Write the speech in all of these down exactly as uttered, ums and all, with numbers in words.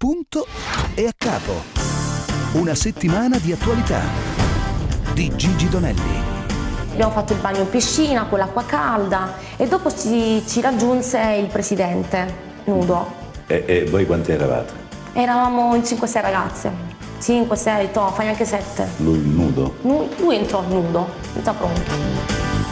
punto e a capo. Una settimana di attualità di Gigi Donelli. Abbiamo fatto il bagno in piscina con l'acqua calda e dopo ci, ci raggiunse il presidente nudo. E, e voi quanti eravate? Eravamo in cinque sei ragazze. cinque sei, to, fai anche sette. Lui nudo? Lui, lui entrò nudo, già pronto.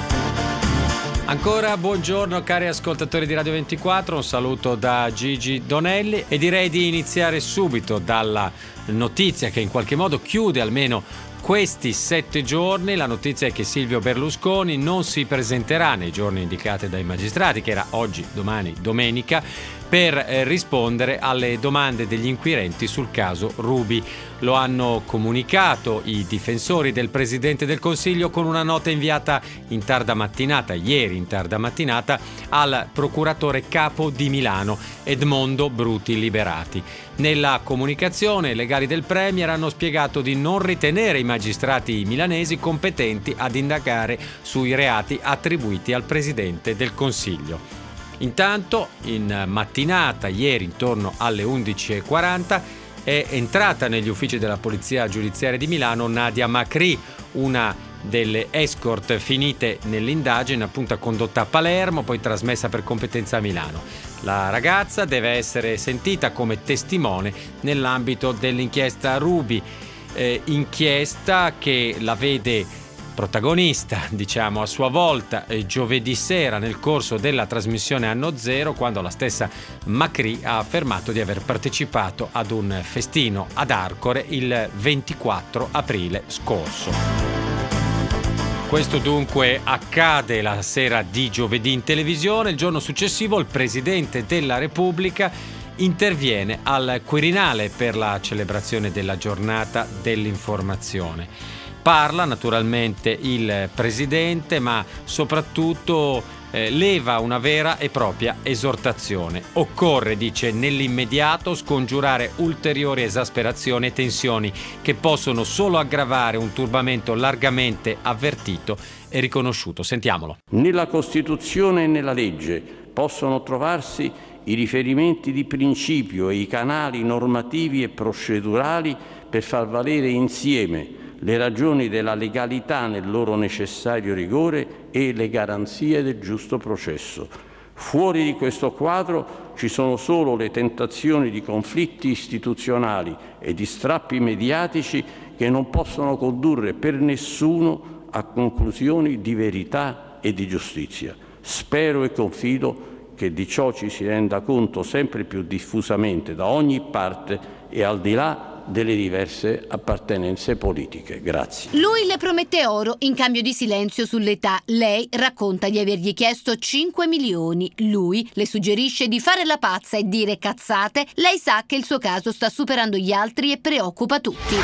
Ancora buongiorno cari ascoltatori di Radio ventiquattro, un saluto da Gigi Donelli e direi di iniziare subito dalla notizia che in qualche modo chiude almeno questi sette giorni. La notizia è che Silvio Berlusconi non si presenterà nei giorni indicati dai magistrati, che era oggi, domani, domenica, per eh, rispondere alle domande degli inquirenti sul caso Ruby. Lo hanno comunicato i difensori del Presidente del Consiglio con una nota inviata in tarda mattinata, ieri in tarda mattinata, al procuratore capo di Milano, Edmondo Bruti Liberati. Nella comunicazione, i legali del Premier hanno spiegato di non ritenere i magistrati milanesi competenti ad indagare sui reati attribuiti al Presidente del Consiglio. Intanto, in mattinata, ieri intorno alle undici e quaranta, è entrata negli uffici della Polizia Giudiziaria di Milano Nadia Macri, una delle escort finite nell'indagine, appunto condotta a Palermo, poi trasmessa per competenza a Milano. La ragazza deve essere sentita come testimone nell'ambito dell'inchiesta Ruby, eh, inchiesta che la vede protagonista, diciamo, a sua volta eh, giovedì sera nel corso della trasmissione Anno Zero, quando la stessa Macri ha affermato di aver partecipato ad un festino ad Arcore il ventiquattro aprile scorso. Questo dunque accade la sera di giovedì in televisione. Il giorno successivo il Presidente della Repubblica interviene al Quirinale per la celebrazione della giornata dell'informazione. Parla naturalmente il Presidente, ma soprattutto eh, leva una vera e propria esortazione. Occorre, dice, nell'immediato scongiurare ulteriori esasperazioni e tensioni che possono solo aggravare un turbamento largamente avvertito e riconosciuto. Sentiamolo. Nella Costituzione e nella legge possono trovarsi i riferimenti di principio e i canali normativi e procedurali per far valere insieme le ragioni della legalità nel loro necessario rigore e le garanzie del giusto processo. Fuori di questo quadro ci sono solo le tentazioni di conflitti istituzionali e di strappi mediatici che non possono condurre per nessuno a conclusioni di verità e di giustizia. Spero e confido che di ciò ci si renda conto sempre più diffusamente da ogni parte e al di là delle diverse appartenenze politiche. Grazie. Lui le promette oro in cambio di silenzio sull'età. Lei racconta di avergli chiesto cinque milioni. Lui le suggerisce di fare la pazza e dire cazzate. Lei sa che il suo caso sta superando gli altri e preoccupa tutti.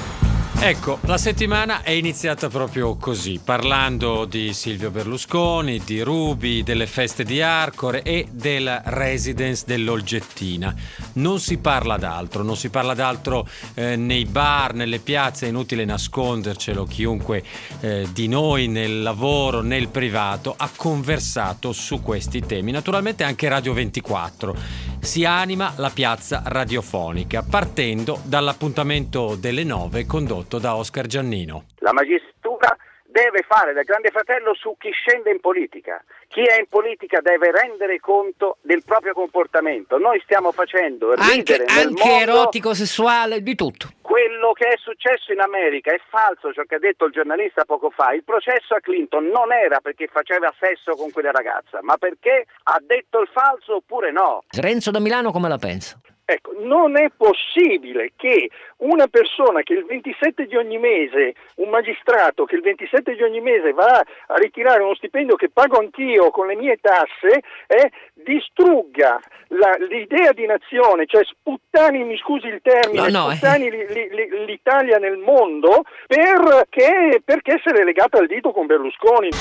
Ecco, la settimana è iniziata proprio così, parlando di Silvio Berlusconi, di Ruby, delle feste di Arcore e della residence dell'Olgettina. Non si parla d'altro, non si parla d'altro eh, nei bar, nelle piazze, è inutile nascondercelo, chiunque eh, di noi nel lavoro, nel privato, ha conversato su questi temi. Naturalmente anche Radio ventiquattro. Si anima la piazza radiofonica, partendo dall'appuntamento delle nove condotto da Oscar Giannino. La magistratura deve fare da grande fratello su chi scende in politica. Chi è in politica deve rendere conto del proprio comportamento. Noi stiamo facendo ridere anche, nel anche mondo, erotico, sessuale, di tutto. Quello che è successo in America è falso, ciò che ha detto il giornalista poco fa. Il processo a Clinton non era perché faceva sesso con quella ragazza, ma perché ha detto il falso oppure no. Renzo da Milano come la pensa? Ecco, non è possibile che una persona che il ventisette di ogni mese, un magistrato che il ventisette di ogni mese va a ritirare uno stipendio che pago anch'io con le mie tasse, eh, distrugga la, l'idea di nazione, cioè sputtani, mi scusi il termine, no, no, sputtani eh. li, li, l'Italia nel mondo perché, perché essere legata al dito con Berlusconi.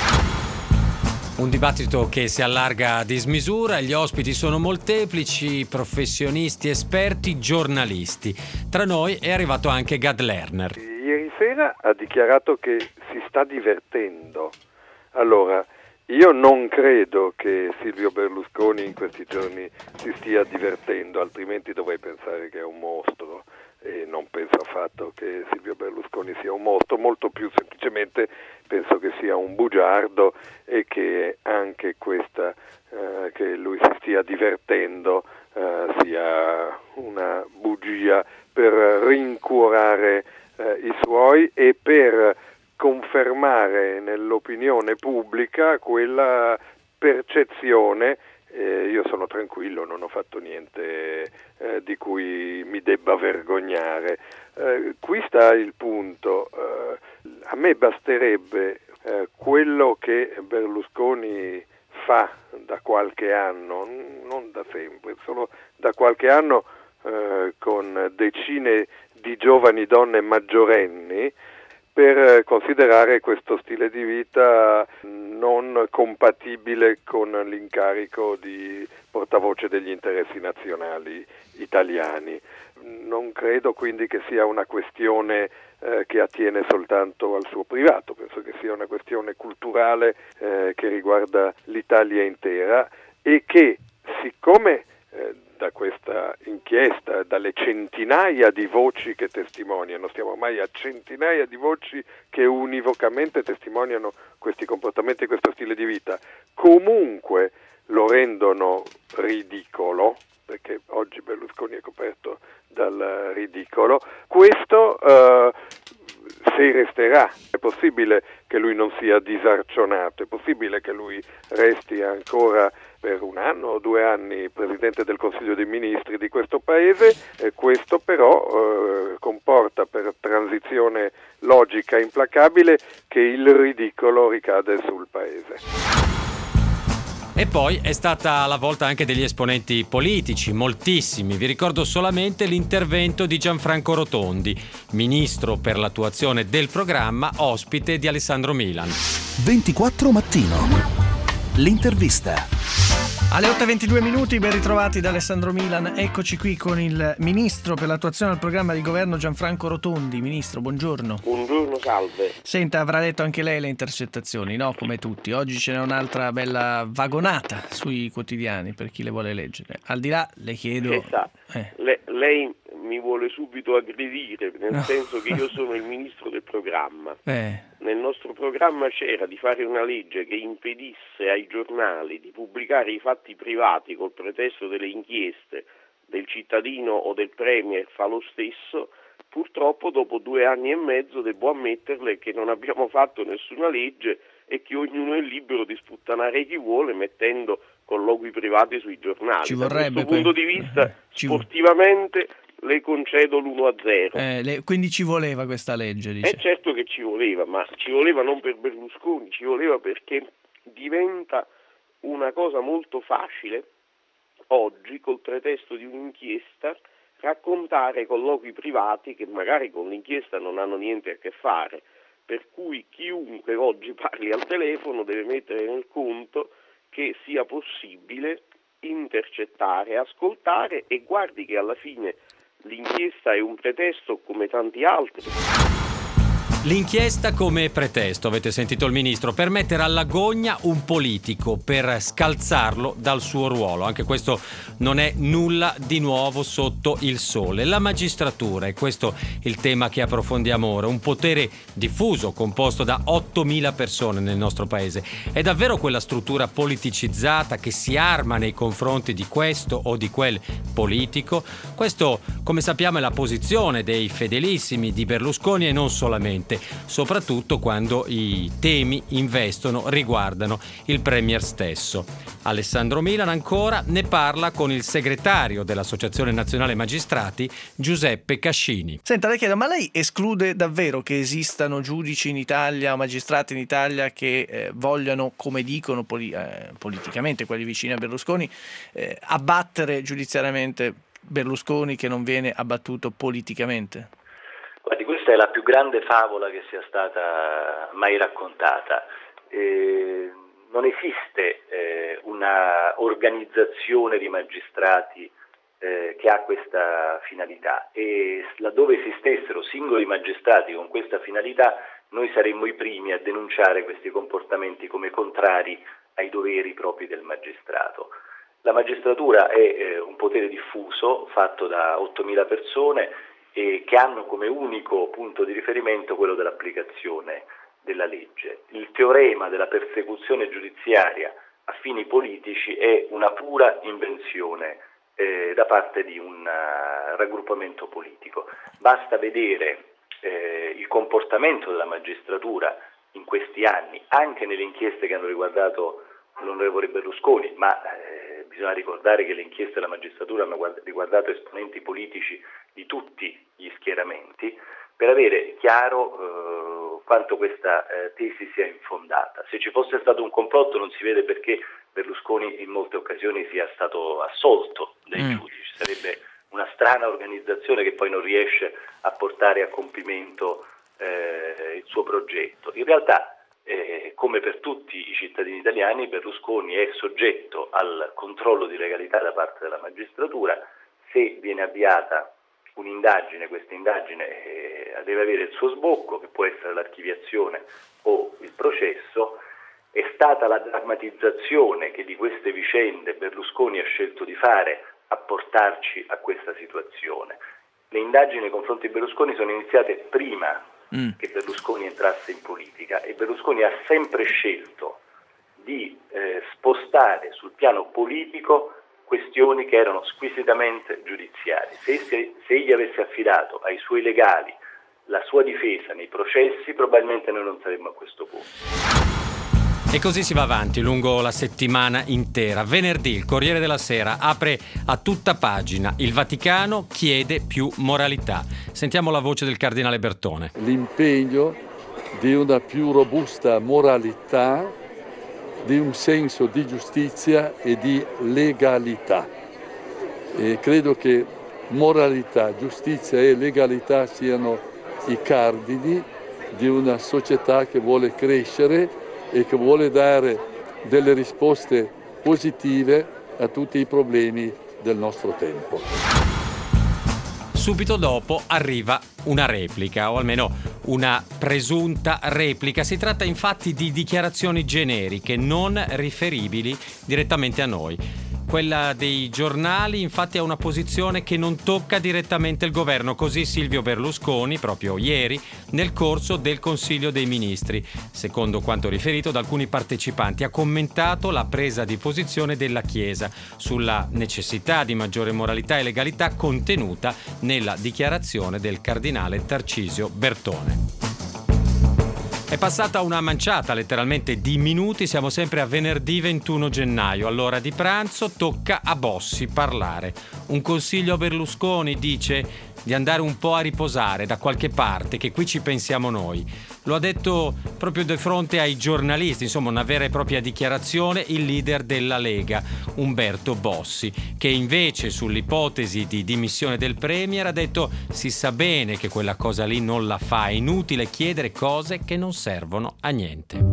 Un dibattito che si allarga a dismisura, gli ospiti sono molteplici, professionisti, esperti, giornalisti. Tra noi è arrivato anche Gad Lerner. Ieri sera ha dichiarato che si sta divertendo. Allora, Io non credo che Silvio Berlusconi in questi giorni si stia divertendo, altrimenti dovrei pensare che è un mostro, e non penso affatto che Silvio Berlusconi sia un mostro, molto più semplicemente penso che sia un bugiardo e che anche questa, eh, che lui si stia divertendo, eh, sia una bugia per rincuorare eh, i suoi e per confermare nell'opinione pubblica quella percezione. Eh, io sono tranquillo, non ho fatto niente eh, di cui mi debba vergognare. Eh, qui sta il punto. Eh, a me basterebbe eh, quello che Berlusconi fa da qualche anno, non da sempre, solo da qualche anno, eh, con decine di giovani donne maggiorenni, per considerare questo stile di vita non compatibile con l'incarico di portavoce degli interessi nazionali italiani. Non credo quindi che sia una questione eh, che attiene soltanto al suo privato, penso che sia una questione culturale eh, che riguarda l'Italia intera e che, siccome eh, da questa inchiesta, dalle centinaia di voci che testimoniano, stiamo ormai a centinaia di voci che univocamente testimoniano questi comportamenti e questo stile di vita, comunque lo rendono ridicolo, perché oggi Berlusconi è coperto dal ridicolo, questo eh, se resterà. È possibile che lui non sia disarcionato, è possibile che lui resti ancora per un anno o due anni Presidente del Consiglio dei Ministri di questo Paese, e questo però eh, comporta per transizione logica e implacabile che il ridicolo ricade sul Paese. E poi è stata la volta anche degli esponenti politici, moltissimi. Vi ricordo solamente l'intervento di Gianfranco Rotondi, ministro per l'attuazione del programma, ospite di Alessandro Milan. ventiquattro Mattino. L'intervista. Alle otto e ventidue minuti, ben ritrovati da Alessandro Milan. Eccoci qui con il ministro per l'attuazione del programma di governo Gianfranco Rotondi. Ministro, buongiorno. Buongiorno, salve. Senta, avrà letto anche lei le intercettazioni, no? Come tutti. Oggi ce n'è un'altra bella vagonata sui quotidiani per chi le vuole leggere. Al di là, le chiedo... Che sa, eh. le, lei mi vuole subito aggredire, nel No. senso che io sono il ministro del programma. Eh. Nel nostro programma c'era di fare una legge che impedisse ai giornali di pubblicare i fatti privati col pretesto delle inchieste del cittadino o del premier, fa lo stesso. Purtroppo dopo due anni e mezzo devo ammetterle che non abbiamo fatto nessuna legge e che ognuno è libero di sputtanare chi vuole mettendo colloqui privati sui giornali. Ci da vorrebbe questo punto que- di vista, eh, ci vo- sportivamente le concedo l'uno a zero. Eh, le- quindi ci voleva questa legge, dice. È certo che ci voleva, ma ci voleva non per Berlusconi, ci voleva perché diventa una cosa molto facile oggi, col pretesto di un'inchiesta, raccontare colloqui privati che magari con l'inchiesta non hanno niente a che fare, per cui chiunque oggi parli al telefono deve mettere nel conto che sia possibile intercettare, ascoltare, e guardi che alla fine l'inchiesta è un pretesto come tanti altri. L'inchiesta come pretesto, avete sentito il ministro, per mettere alla gogna un politico, per scalzarlo dal suo ruolo. Anche questo non è nulla di nuovo sotto il sole. La magistratura, e questo il tema che approfondiamo ora, un potere diffuso composto da ottomila persone nel nostro paese. È davvero quella struttura politicizzata che si arma nei confronti di questo o di quel politico? Questo, come sappiamo, è la posizione dei fedelissimi di Berlusconi e non solamente, soprattutto quando i temi investono, riguardano il premier stesso. Alessandro Milan ancora ne parla con il segretario dell'Associazione Nazionale Magistrati, Giuseppe Cascini. Senta, le chiedo, ma lei esclude davvero che esistano giudici in Italia o magistrati in Italia che eh, vogliano, come dicono poli- eh, politicamente quelli vicini a Berlusconi, eh, abbattere giudiziariamente Berlusconi che non viene abbattuto politicamente? Guardi, questa è la più grande favola che sia stata mai raccontata. Eh, non esiste eh, una organizzazione di magistrati eh, che ha questa finalità, e laddove esistessero singoli magistrati con questa finalità noi saremmo i primi a denunciare questi comportamenti come contrari ai doveri propri del magistrato. La magistratura è eh, un potere diffuso fatto da ottomila persone e che hanno come unico punto di riferimento quello dell'applicazione della legge. Il teorema della persecuzione giudiziaria a fini politici è una pura invenzione eh, da parte di un uh, raggruppamento politico. Basta vedere eh, il comportamento della magistratura in questi anni, anche nelle inchieste che hanno riguardato l'onorevole Berlusconi, ma eh, bisogna ricordare che le inchieste della magistratura hanno riguardato esponenti politici di tutti gli schieramenti, per avere chiaro eh, quanto questa eh, tesi sia infondata. Se ci fosse stato un complotto non si vede perché Berlusconi in molte occasioni sia stato assolto dai mm. giudici. Sarebbe una strana organizzazione che poi non riesce a portare a compimento eh, il suo progetto. In realtà, eh, come per tutti i cittadini italiani, Berlusconi è soggetto al controllo di legalità da parte della magistratura. Se viene avviata un'indagine, questa indagine eh, deve avere il suo sbocco, che può essere l'archiviazione o il processo. È stata la drammatizzazione che di queste vicende Berlusconi ha scelto di fare a portarci a questa situazione. Le indagini nei confronti di Berlusconi sono iniziate prima mm. che Berlusconi entrasse in politica e Berlusconi ha sempre scelto di eh, spostare sul piano politico questioni che erano squisitamente giudiziarie. Se, se, se egli avesse affidato ai suoi legali la sua difesa nei processi, probabilmente noi non saremmo a questo punto. E così si va avanti lungo la settimana intera. Venerdì il Corriere della Sera apre a tutta pagina: il Vaticano chiede più moralità. Sentiamo la voce del cardinale Bertone. L'impegno di una più robusta moralità, di un senso di giustizia e di legalità. E credo che moralità, giustizia e legalità siano i cardini di una società che vuole crescere e che vuole dare delle risposte positive a tutti i problemi del nostro tempo. Subito dopo arriva una replica, o almeno una presunta replica. Si tratta infatti di dichiarazioni generiche, non riferibili direttamente a noi. Quella dei giornali infatti ha una posizione che non tocca direttamente il governo, così Silvio Berlusconi proprio ieri nel corso del Consiglio dei Ministri, secondo quanto riferito da alcuni partecipanti, ha commentato la presa di posizione della Chiesa sulla necessità di maggiore moralità e legalità contenuta nella dichiarazione del cardinale Tarcisio Bertone. È passata una manciata letteralmente di minuti, siamo sempre a venerdì ventuno gennaio, all'ora di pranzo tocca a Bossi parlare. Un consiglio a Berlusconi, dice, di andare un po' a riposare da qualche parte, che qui ci pensiamo noi. Lo ha detto proprio di fronte ai giornalisti, insomma una vera e propria dichiarazione, il leader della Lega, Umberto Bossi, che invece sull'ipotesi di dimissione del Premier ha detto: si sa bene che quella cosa lì non la fa, è inutile chiedere cose che non servono a niente.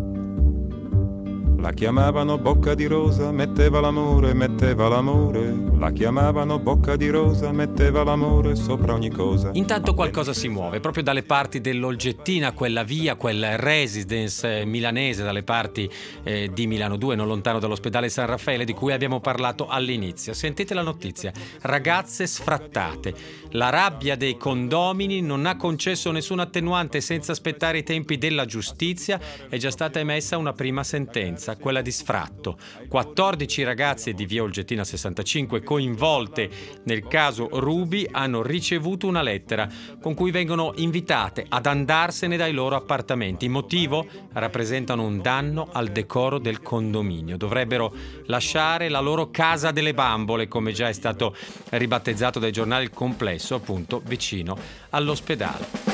La chiamavano Bocca di Rosa, metteva l'amore, metteva l'amore. La chiamavano Bocca di Rosa, metteva l'amore sopra ogni cosa. Intanto qualcosa si muove, proprio dalle parti dell'Olgettina, quella via, quel residence milanese, dalle parti eh, di Milano due, non lontano dall'ospedale San Raffaele, di cui abbiamo parlato all'inizio. Sentite la notizia: ragazze sfrattate. La rabbia dei condomini non ha concesso nessun attenuante senza aspettare i tempi della giustizia. È già stata emessa una prima sentenza, quella di sfratto. quattordici ragazze di via Olgettina sessantacinque coinvolte nel caso Ruby hanno ricevuto una lettera con cui vengono invitate ad andarsene dai loro appartamenti. Motivo? Rappresentano un danno al decoro del condominio. Dovrebbero lasciare la loro casa delle bambole, come già è stato ribattezzato dai giornali il complesso, appunto vicino all'ospedale.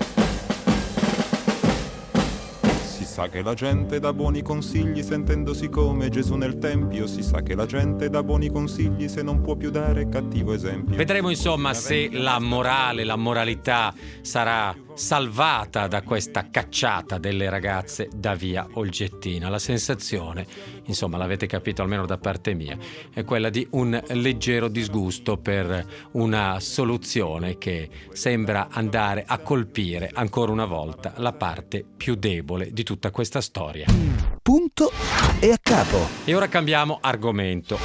Si sa che la gente dà buoni consigli sentendosi come Gesù nel Tempio. Si sa che la gente dà buoni consigli se non può più dare cattivo esempio. Vedremo insomma se la morale, la moralità sarà salvata da questa cacciata delle ragazze da via Olgettina. La sensazione, insomma, l'avete capito almeno da parte mia, è quella di un leggero disgusto per una soluzione che sembra andare a colpire ancora una volta la parte più debole di tutta questa storia. Punto è a capo. E ora cambiamo argomento.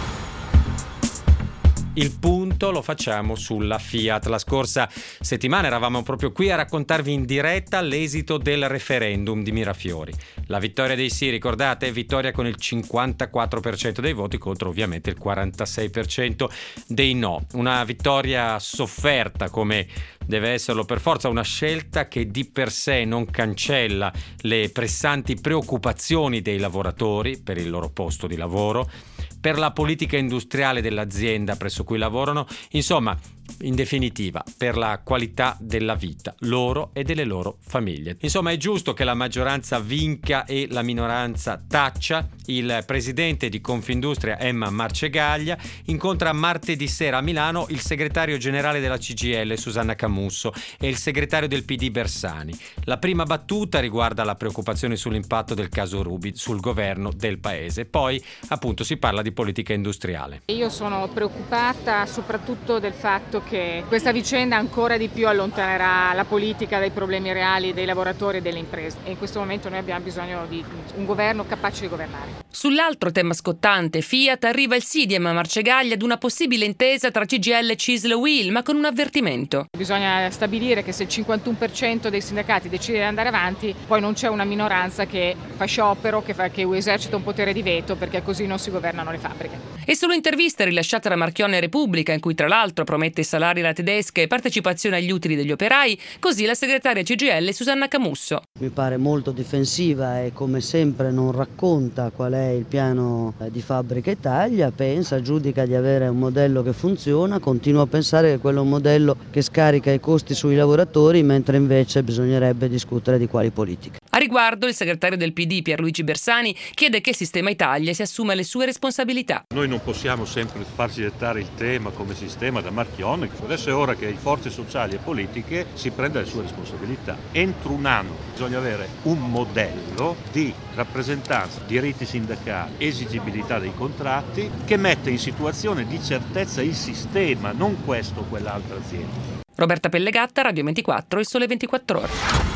Il punto lo facciamo sulla Fiat. La scorsa settimana eravamo proprio qui a raccontarvi in diretta l'esito del referendum di Mirafiori. La vittoria dei sì, ricordate? Vittoria con il cinquantaquattro per cento dei voti contro ovviamente il quarantasei per cento dei no. Una vittoria sofferta come deve esserlo per forza, una scelta che di per sé non cancella le pressanti preoccupazioni dei lavoratori per il loro posto di lavoro, per la politica industriale dell'azienda presso cui lavorano, insomma, in definitiva, per la qualità della vita loro e delle loro famiglie. Insomma, è giusto che la maggioranza vinca e la minoranza taccia. Il presidente di Confindustria, Emma Marcegaglia, incontra martedì sera a Milano il segretario generale della C G I L, Susanna Camusso, e il segretario del P D, Bersani. La prima battuta riguarda la preoccupazione sull'impatto del caso Ruby sul governo del paese. Poi, appunto, si parla di politica industriale. Io sono preoccupata soprattutto del fatto che questa vicenda ancora di più allontanerà la politica dai problemi reali dei lavoratori e delle imprese, e in questo momento noi abbiamo bisogno di un governo capace di governare. Sull'altro tema scottante, Fiat, arriva il sì di Emma Marcegaglia ad una possibile intesa tra C G I L e CISL UIL, ma con un avvertimento. Bisogna stabilire che se il cinquantuno per cento dei sindacati decide di andare avanti, poi non c'è una minoranza che fa sciopero, che, fa, che esercita un potere di veto, perché così non si governano le fabbriche. E sull'intervista rilasciata da Marchionne Repubblica, in cui tra l'altro promette salari alla tedesca e partecipazione agli utili degli operai, così la segretaria C G I L Susanna Camusso. Mi pare molto difensiva e come sempre non racconta qual è il piano di Fabbrica Italia, pensa, giudica di avere un modello che funziona, continua a pensare che quello è un modello che scarica i costi sui lavoratori, mentre invece bisognerebbe discutere di quali politiche. A riguardo il segretario del P D Pierluigi Bersani chiede che il Sistema Italia si assuma le sue responsabilità. Noi non possiamo sempre farci dettare il tema come sistema da Marchionne. Adesso è ora che le forze sociali e politiche si prenda le sue responsabilità. Entro un anno bisogna avere un modello di rappresentanza, diritti sindacali, esigibilità dei contratti che mette in situazione di certezza il sistema, non questo o quell'altra azienda. Roberta Pellegatta, Radio ventiquattro, Il Sole ventiquattro Ore.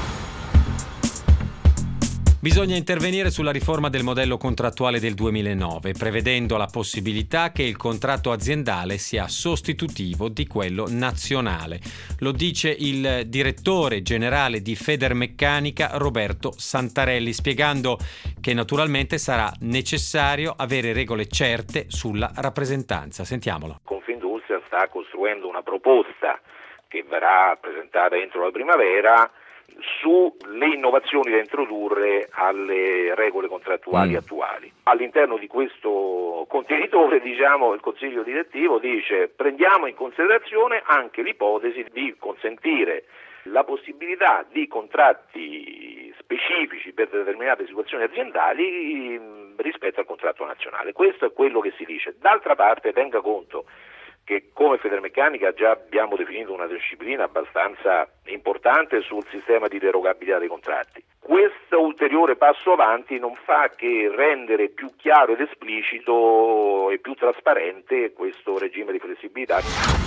Bisogna intervenire sulla riforma del modello contrattuale del duemilanove, prevedendo la possibilità che il contratto aziendale sia sostitutivo di quello nazionale. Lo dice il direttore generale di Federmeccanica, Roberto Santarelli, spiegando che naturalmente sarà necessario avere regole certe sulla rappresentanza. Sentiamolo. Confindustria sta costruendo una proposta che verrà presentata entro la primavera sulle innovazioni da introdurre alle regole contrattuali mm. attuali. All'interno di questo contenitore, diciamo, il Consiglio direttivo dice: prendiamo in considerazione anche l'ipotesi di consentire la possibilità di contratti specifici per determinate situazioni aziendali rispetto al contratto nazionale. Questo è quello che si dice. D'altra parte tenga conto che come Federmeccanica già abbiamo definito una disciplina abbastanza importante sul sistema di derogabilità dei contratti. Questo ulteriore passo avanti non fa che rendere più chiaro ed esplicito e più trasparente questo regime di flessibilità.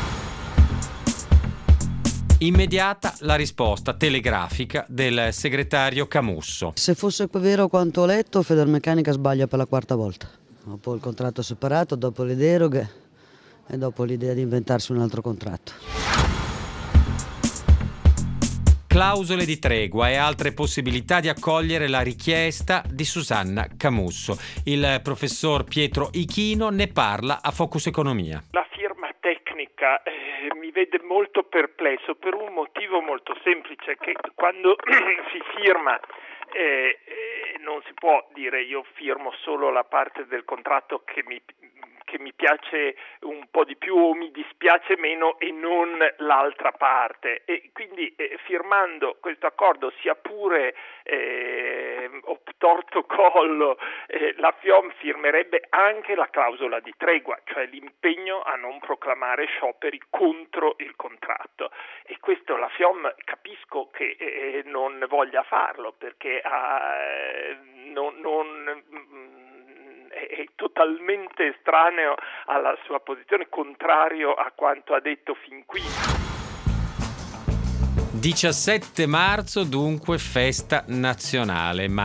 Immediata la risposta telegrafica del segretario Camusso. Se fosse vero quanto ho letto, Federmeccanica sbaglia per la quarta volta. Dopo il contratto separato, dopo le deroghe e dopo l'idea di inventarsi un altro contratto. Clausole di tregua e altre possibilità di accogliere la richiesta di Susanna Camusso. Il professor Pietro Ichino ne parla a Focus Economia. La firma tecnica eh, mi vede molto perplesso per un motivo molto semplice, che quando si firma eh, eh, non si può dire io firmo solo la parte del contratto che mi che mi piace un po' di più o mi dispiace meno e non l'altra parte, e quindi eh, firmando questo accordo, sia pure eh, obtorto collo, eh, la FIOM firmerebbe anche la clausola di tregua, cioè l'impegno a non proclamare scioperi contro il contratto, e questo la FIOM capisco che eh, non voglia farlo, perché eh, non, non è totalmente estraneo alla sua posizione, contrario a quanto ha detto fin qui. diciassette marzo dunque festa nazionale, ma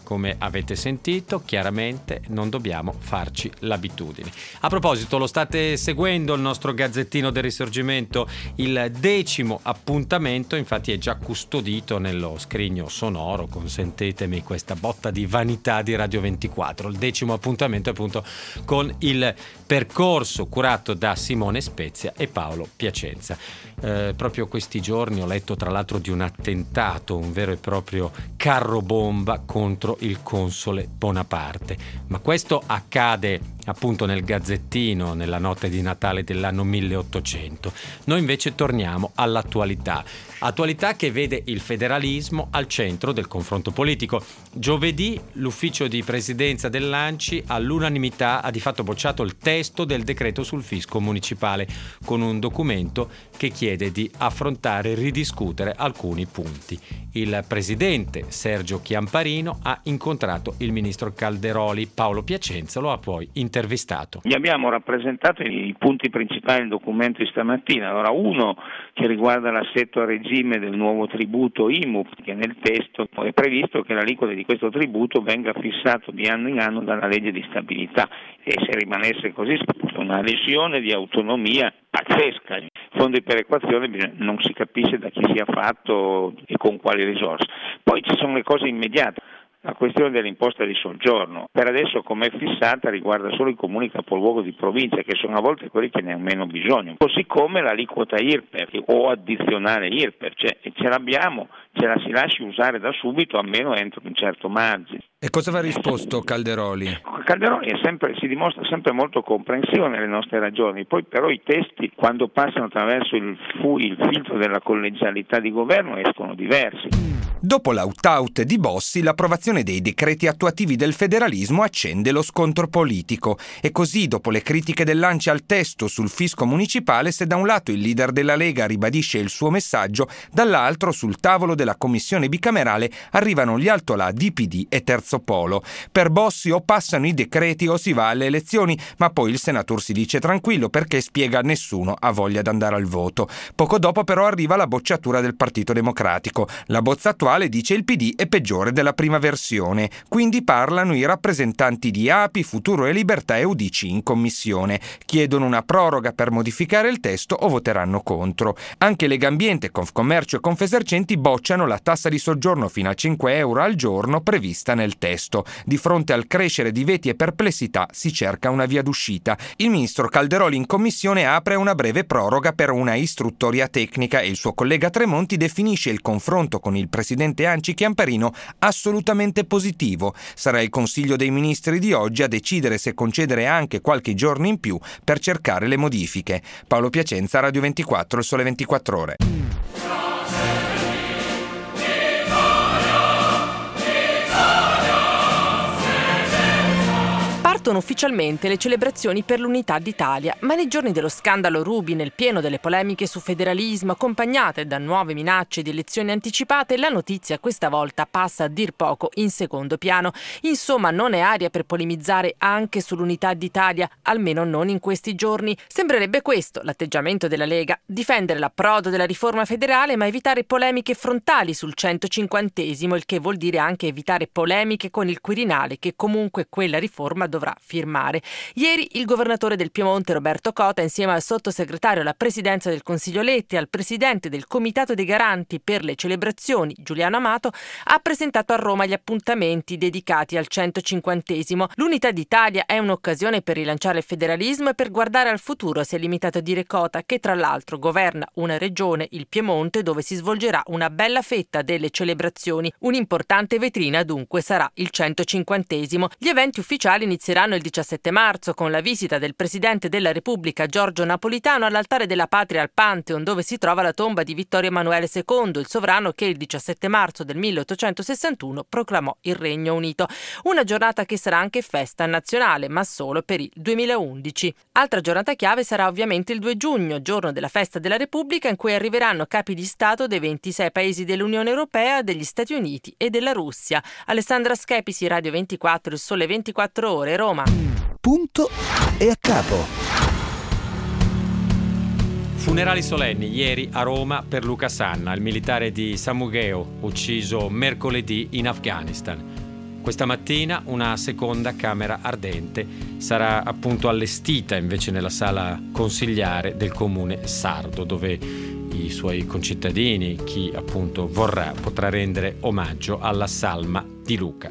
come avete sentito, chiaramente non dobbiamo farci l'abitudine. A proposito, lo state seguendo il nostro Gazzettino del Risorgimento, il decimo appuntamento infatti è già custodito nello scrigno sonoro, consentetemi questa botta di vanità di Radio ventiquattro. Il decimo appuntamento appunto con il percorso curato da Simone Spezia e Paolo Piacenza. Eh, proprio questi giorni ho letto tra l'altro di un attentato, un vero e proprio carro bomba contro il console Bonaparte, ma questo accade appunto nel Gazzettino nella notte di Natale dell'anno milleottocento. Noi invece torniamo all'attualità, attualità che vede il federalismo al centro del confronto politico. Giovedì l'ufficio di presidenza dell'ANCI all'unanimità ha di fatto bocciato il testo del decreto sul fisco municipale con un documento che chiede di affrontare e ridiscutere alcuni punti. Il presidente Sergio Chiamparino ha incontrato il ministro Calderoli. Paolo Piacenza lo ha poi intervistato. Gli abbiamo rappresentato i punti principali del documento di stamattina. Allora, uno che riguarda l'assetto a regime del nuovo tributo I M U, che nel testo è previsto che l'aliquota di questo tributo venga fissato di anno in anno dalla legge di stabilità, e se rimanesse così è una lesione di autonomia pazzesca. Il fondo di perequazione non si capisce da chi sia fatto e con quali risorse. Poi ci sono le cose immediate. La questione dell'imposta di soggiorno, per adesso come è fissata, riguarda solo i comuni capoluogo di provincia, che sono a volte quelli che ne hanno meno bisogno, così come l'aliquota I R P E F o addizionale I R P E F, cioè ce l'abbiamo, ce la si lasci usare da subito, almeno entro un certo margine. E cosa va risposto Calderoli? Calderoli è sempre, si dimostra sempre molto comprensivo nelle nostre ragioni, poi però i testi, quando passano attraverso il, fu, il filtro della collegialità di governo, escono diversi. Dopo l'out-out di Bossi, l'approvazione dei decreti attuativi del federalismo accende lo scontro politico. E così, dopo le critiche dell'ANCI al testo sul fisco municipale, se da un lato il leader della Lega ribadisce il suo messaggio, dall'altro sul tavolo della commissione bicamerale arrivano gli altolà di P D e Terzo Polo. Per Bossi o passano i decreti o si va alle elezioni, ma poi il senatore si dice tranquillo perché spiega nessuno ha voglia di andare al voto. Poco dopo però arriva la bocciatura del Partito Democratico. La bozza attuale, dice il P D, è peggiore della prima versione. Quindi parlano i rappresentanti di A P I, Futuro e Libertà e U D C in commissione. Chiedono una proroga per modificare il testo o voteranno contro. Anche Legambiente, Confcommercio e Confesercenti bocciano la tassa di soggiorno fino a cinque euro al giorno prevista nel testo. Di fronte al crescere di veti e perplessità si cerca una via d'uscita. Il ministro Calderoli in commissione apre una breve proroga per una istruttoria tecnica e il suo collega Tremonti definisce il confronto con il presidente ANCI Chiamparino assolutamente positivo. Sarà il Consiglio dei Ministri di oggi a decidere se concedere anche qualche giorno in più per cercare le modifiche. Paolo Piacenza, Radio ventiquattro, Il Sole ventiquattro Ore. Partono ufficialmente le celebrazioni per l'unità d'Italia, ma nei giorni dello scandalo Ruby, nel pieno delle polemiche su federalismo accompagnate da nuove minacce di elezioni anticipate, la notizia questa volta passa a dir poco in secondo piano. Insomma, non è aria per polemizzare anche sull'unità d'Italia, almeno non in questi giorni. Sembrerebbe questo l'atteggiamento della Lega: difendere l'approdo della riforma federale ma evitare polemiche frontali sul centocinquantesimo, il che vuol dire anche evitare polemiche con il Quirinale, che comunque quella riforma dovrà firmare. Ieri il governatore del Piemonte Roberto Cota, insieme al sottosegretario alla presidenza del Consiglio Letti e al presidente del Comitato dei Garanti per le celebrazioni Giuliano Amato, ha presentato a Roma gli appuntamenti dedicati al centocinquantesimo. L'unità d'Italia è un'occasione per rilanciare il federalismo e per guardare al futuro, si è limitato a dire Cota, che tra l'altro governa una regione, il Piemonte, dove si svolgerà una bella fetta delle celebrazioni. Un'importante vetrina dunque sarà il centocinquantesimo. Gli eventi ufficiali inizieranno il diciassette marzo con la visita del Presidente della Repubblica Giorgio Napolitano all'altare della Patria al Pantheon, dove si trova la tomba di Vittorio Emanuele secondo, il sovrano che il diciassette marzo del milleottocentosessantuno proclamò il Regno Unito. Una giornata che sarà anche festa nazionale, ma solo per il duemilaundici. Altra giornata chiave sarà ovviamente il due giugno, giorno della Festa della Repubblica, in cui arriveranno capi di Stato dei ventisei paesi dell'Unione Europea, degli Stati Uniti e della Russia. Alessandra Schepisi, Radio ventiquattro, Il Sole ventiquattro Ore, Roma. Punto e a capo. Funerali solenni ieri a Roma per Luca Sanna, il militare di Samugheo ucciso mercoledì in Afghanistan. Questa mattina una seconda camera ardente sarà appunto allestita invece nella sala consigliare del comune sardo, dove i suoi concittadini, chi appunto vorrà, potrà rendere omaggio alla salma di Luca.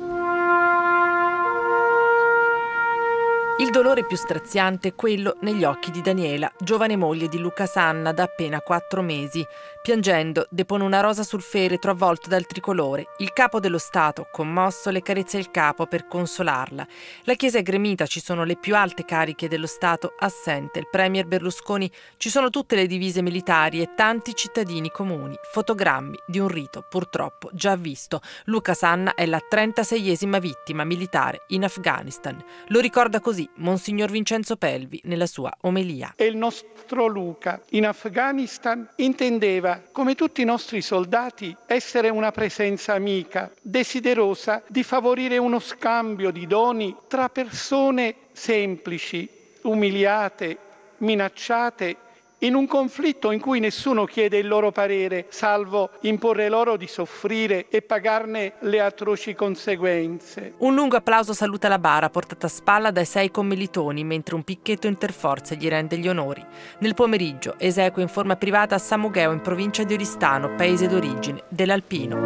Il dolore più straziante è quello negli occhi di Daniela, giovane moglie di Luca Sanna da appena quattro mesi. Piangendo, depone una rosa sul feretro avvolto dal tricolore. Il capo dello Stato, commosso, le carezza il capo per consolarla. La chiesa è gremita, ci sono le più alte cariche dello Stato, assente il premier Berlusconi, ci sono tutte le divise militari e tanti cittadini comuni. Fotogrammi di un rito, purtroppo, già visto. Luca Sanna è la trentaseiesima vittima militare in Afghanistan. Lo ricorda così Monsignor Vincenzo Pelvi nella sua omelia. E il nostro Luca in Afghanistan intendeva, come tutti i nostri soldati, essere una presenza amica, desiderosa di favorire uno scambio di doni tra persone semplici, umiliate, minacciate, in un conflitto in cui nessuno chiede il loro parere, salvo imporre loro di soffrire e pagarne le atroci conseguenze. Un lungo applauso saluta la bara, portata a spalla dai sei commilitoni, mentre un picchetto interforze gli rende gli onori. Nel pomeriggio esegue in forma privata a San Mugheo, in provincia di Oristano, paese d'origine dell'Alpino.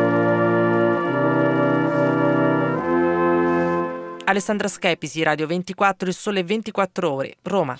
Alessandra Schepisi, Radio ventiquattro, Il Sole ventiquattro Ore, Roma.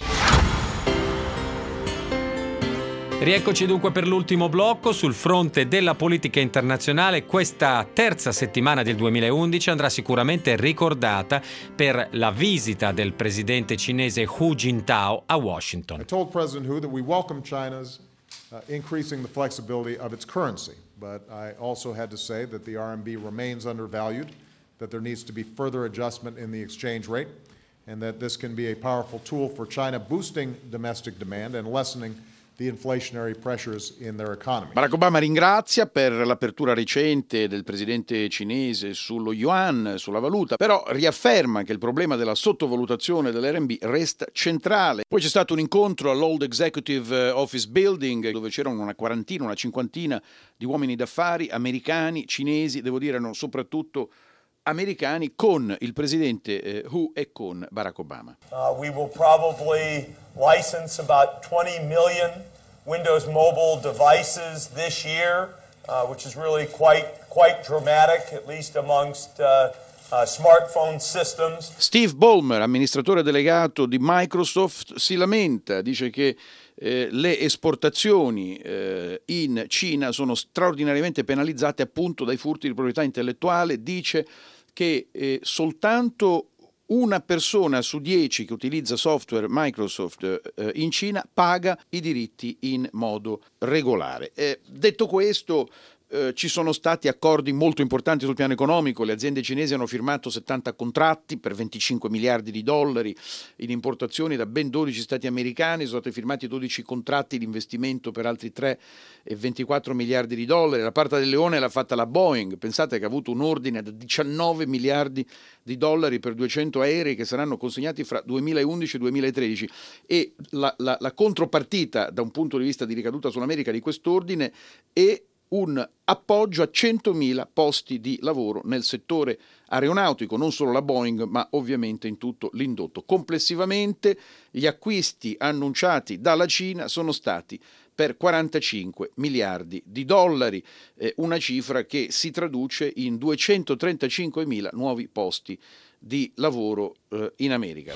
Rieccoci dunque per l'ultimo blocco. Sul fronte della politica internazionale, questa terza settimana del duemilaundici andrà sicuramente ricordata per la visita del presidente cinese Hu Jintao a Washington. I told President Hu that we welcome China's uh, increasing the flexibility of its currency, but I also had to say that the R M B remains undervalued, that there needs to be further adjustment in the exchange rate, and that this can be a powerful tool for China boosting domestic demand and lessening the inflationary pressures in their economy. Barack Obama ringrazia per l'apertura recente del presidente cinese sullo yuan, sulla valuta, però riafferma che il problema della sottovalutazione dell'R M B resta centrale. Poi c'è stato un incontro all'Old Executive Office Building dove c'erano una quarantina, una cinquantina di uomini d'affari americani, cinesi, devo dire erano soprattutto americani, con il presidente eh, Hu e con Barack Obama. Uh, we will probably license about twenty million Windows Mobile devices this year, uh, which is really quite quite dramatic, at least amongst uh, uh, smartphone systems. Steve Ballmer, amministratore delegato di Microsoft, si lamenta, dice che eh, le esportazioni eh, in Cina sono straordinariamente penalizzate appunto dai furti di proprietà intellettuale. Dice che eh, soltanto una persona su dieci che utilizza software Microsoft eh, in Cina paga i diritti in modo regolare. Eh, detto questo, eh, ci sono stati accordi molto importanti sul piano economico. Le aziende cinesi hanno firmato settanta contratti per venticinque miliardi di dollari in importazioni da ben dodici stati americani. Sono stati firmati dodici contratti di investimento per altri tre e ventiquattro miliardi di dollari. La Parta del Leone l'ha fatta la Boeing. Pensate che ha avuto un ordine da diciannove miliardi di dollari per duecento aerei che saranno consegnati fra duemilaundici e duemilatredici, e la, la, la contropartita da un punto di vista di ricaduta sull'America di quest'ordine è un appoggio a centomila posti di lavoro nel settore aeronautico, non solo la Boeing ma ovviamente in tutto l'indotto. Complessivamente gli acquisti annunciati dalla Cina sono stati per quarantacinque miliardi di dollari, eh, una cifra che si traduce in duecentotrentacinquemila nuovi posti di lavoro eh, in America.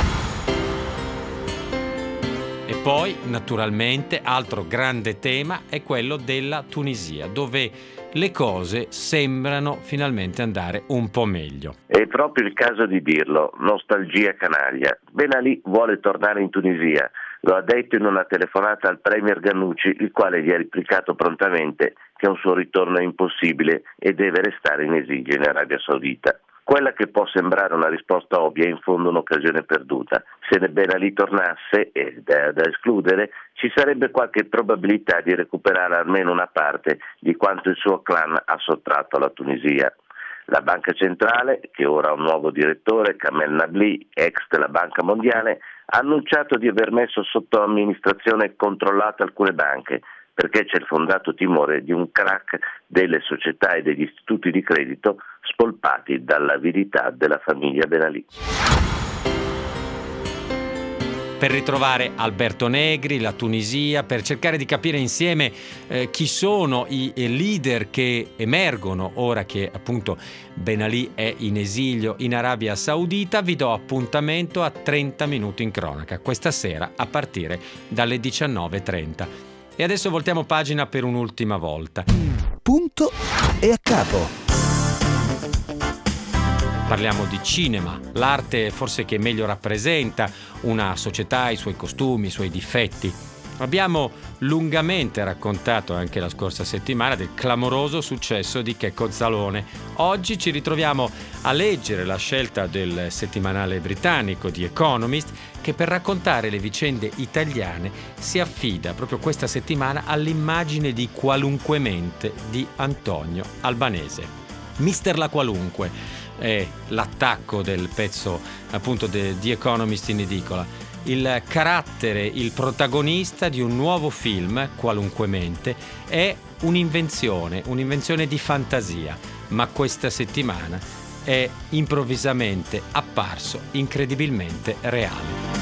E poi, naturalmente, altro grande tema è quello della Tunisia, dove le cose sembrano finalmente andare un po' meglio. È proprio il caso di dirlo, nostalgia canaglia. Ben Ali vuole tornare in Tunisia. Lo ha detto in una telefonata al premier Ghannouchi, il quale gli ha replicato prontamente che un suo ritorno è impossibile e deve restare in esilio in Arabia Saudita. Quella che può sembrare una risposta ovvia è in fondo un'occasione perduta. Se Ben Ali tornasse, ed è da escludere, ci sarebbe qualche probabilità di recuperare almeno una parte di quanto il suo clan ha sottratto alla Tunisia. La Banca Centrale, che ora ha un nuovo direttore, Kamel Nabli, ex della Banca Mondiale, ha annunciato di aver messo sotto amministrazione controllata alcune banche, perché c'è il fondato timore di un crack delle società e degli istituti di credito spolpati dall'avidità della famiglia Ben Ali. Per ritrovare Alberto Negri, la Tunisia, per cercare di capire insieme eh, chi sono i leader che emergono ora che appunto Ben Ali è in esilio in Arabia Saudita, vi do appuntamento a trenta minuti in cronaca, questa sera a partire dalle diciannove e trenta. E adesso voltiamo pagina per un'ultima volta. Punto e a capo. Parliamo di cinema, l'arte forse che meglio rappresenta una società, i suoi costumi, i suoi difetti. Abbiamo lungamente raccontato anche la scorsa settimana del clamoroso successo di Checco Zalone. Oggi ci ritroviamo a leggere la scelta del settimanale britannico The Economist, che per raccontare le vicende italiane si affida proprio questa settimana all'immagine di qualunquemente di Antonio Albanese. Mister La Qualunque è l'attacco del pezzo appunto di The Economist in edicola, il carattere, il protagonista di un nuovo film, qualunquemente, è un'invenzione, un'invenzione di fantasia, ma questa settimana è improvvisamente apparso incredibilmente reale.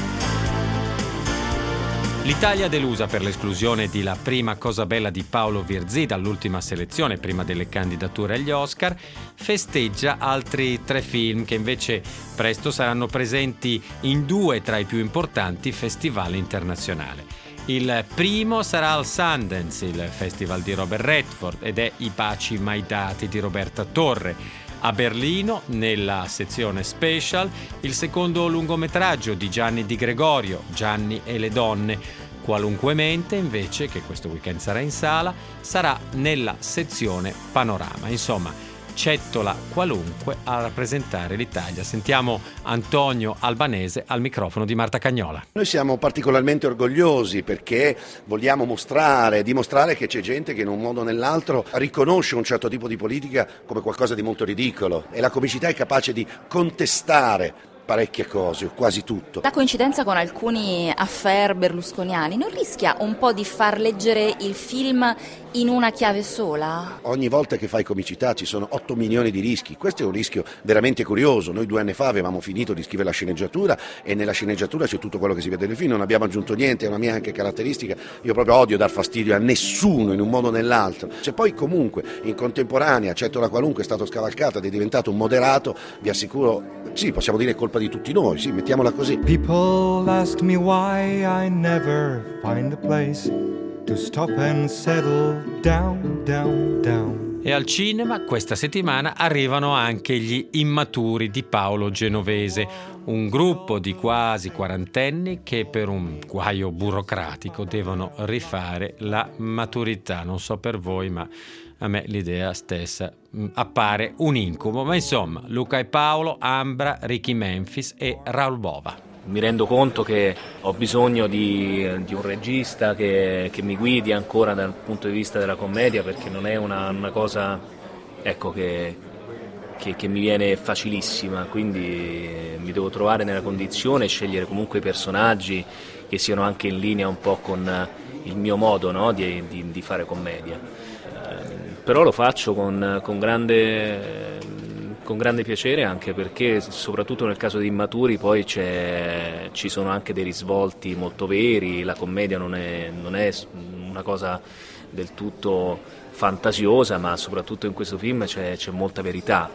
L'Italia delusa per l'esclusione di La prima cosa bella di Paolo Virzì dall'ultima selezione prima delle candidature agli Oscar, festeggia altri tre film che invece presto saranno presenti in due tra i più importanti festival internazionali. Il primo sarà al Sundance, il festival di Robert Redford, ed è I baci mai dati di Roberta Torre. A Berlino, nella sezione special, il secondo lungometraggio di Gianni Di Gregorio, Gianni e le donne. Qualunquemente, invece, che questo weekend sarà in sala, sarà nella sezione panorama. Insomma, cettola qualunque a rappresentare l'Italia. Sentiamo Antonio Albanese al microfono di Marta Cagnola. Noi siamo particolarmente orgogliosi perché vogliamo mostrare, dimostrare che c'è gente che in un modo o nell'altro riconosce un certo tipo di politica come qualcosa di molto ridicolo e la comicità è capace di contestare parecchie cose, quasi tutto. La coincidenza con alcuni affair berlusconiani non rischia un po' di far leggere il film in una chiave sola? Ogni volta che fai comicità ci sono otto milioni di rischi, questo è un rischio veramente curioso. Noi due anni fa avevamo finito di scrivere la sceneggiatura e nella sceneggiatura c'è tutto quello che si vede nel film, non abbiamo aggiunto niente, è una mia anche caratteristica, io proprio odio dar fastidio a nessuno in un modo o nell'altro. Se poi comunque in contemporanea Cettola Qualunque è stato scavalcato ed è diventato un moderato, vi assicuro, sì, possiamo dire è colpa di tutti noi, sì, mettiamola così. People ask me why I never find a place to stop and settle down, down, down. E al cinema questa settimana arrivano anche gli Immaturi di Paolo Genovese, un gruppo di quasi quarantenni che per un guaio burocratico devono rifare la maturità. Non so per voi, ma a me l'idea stessa mh, appare un incubo. Ma insomma, Luca e Paolo, Ambra, Ricky Memphis e Raul Bova. Mi rendo conto che ho bisogno di, di un regista che, che mi guidi ancora dal punto di vista della commedia, perché non è una, una cosa, ecco, che, che, che mi viene facilissima, quindi mi devo trovare nella condizione e scegliere comunque i personaggi che siano anche in linea un po' con il mio modo, no, di, di, di fare commedia. Eh, però lo faccio con, con grande... con grande piacere, anche perché soprattutto nel caso di Immaturi poi c'è, ci sono anche dei risvolti molto veri, la commedia non è, non è una cosa del tutto fantasiosa, ma soprattutto in questo film c'è, c'è molta verità,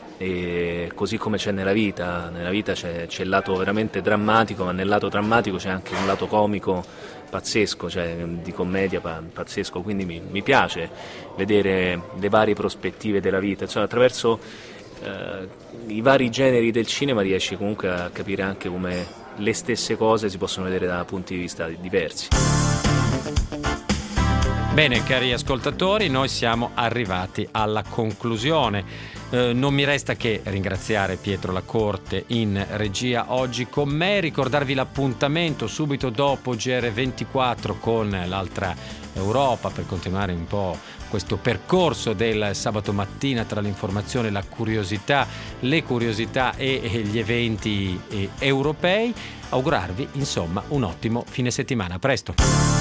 e così come c'è nella vita, nella vita c'è, c'è il lato veramente drammatico, ma nel lato drammatico c'è anche un lato comico pazzesco, cioè di commedia pazzesco, quindi mi, mi piace vedere le varie prospettive della vita, cioè attraverso Uh, i vari generi del cinema riesci comunque a capire anche come le stesse cose si possono vedere da punti di vista diversi. Bene, cari ascoltatori, noi siamo arrivati alla conclusione. Eh, non mi resta che ringraziare Pietro Lacorte in regia oggi con me, ricordarvi l'appuntamento subito dopo G R ventiquattro con l'altra Europa per continuare un po' questo percorso del sabato mattina tra l'informazione, la curiosità, le curiosità e, e gli eventi eh, europei. Augurarvi insomma un ottimo fine settimana. A presto.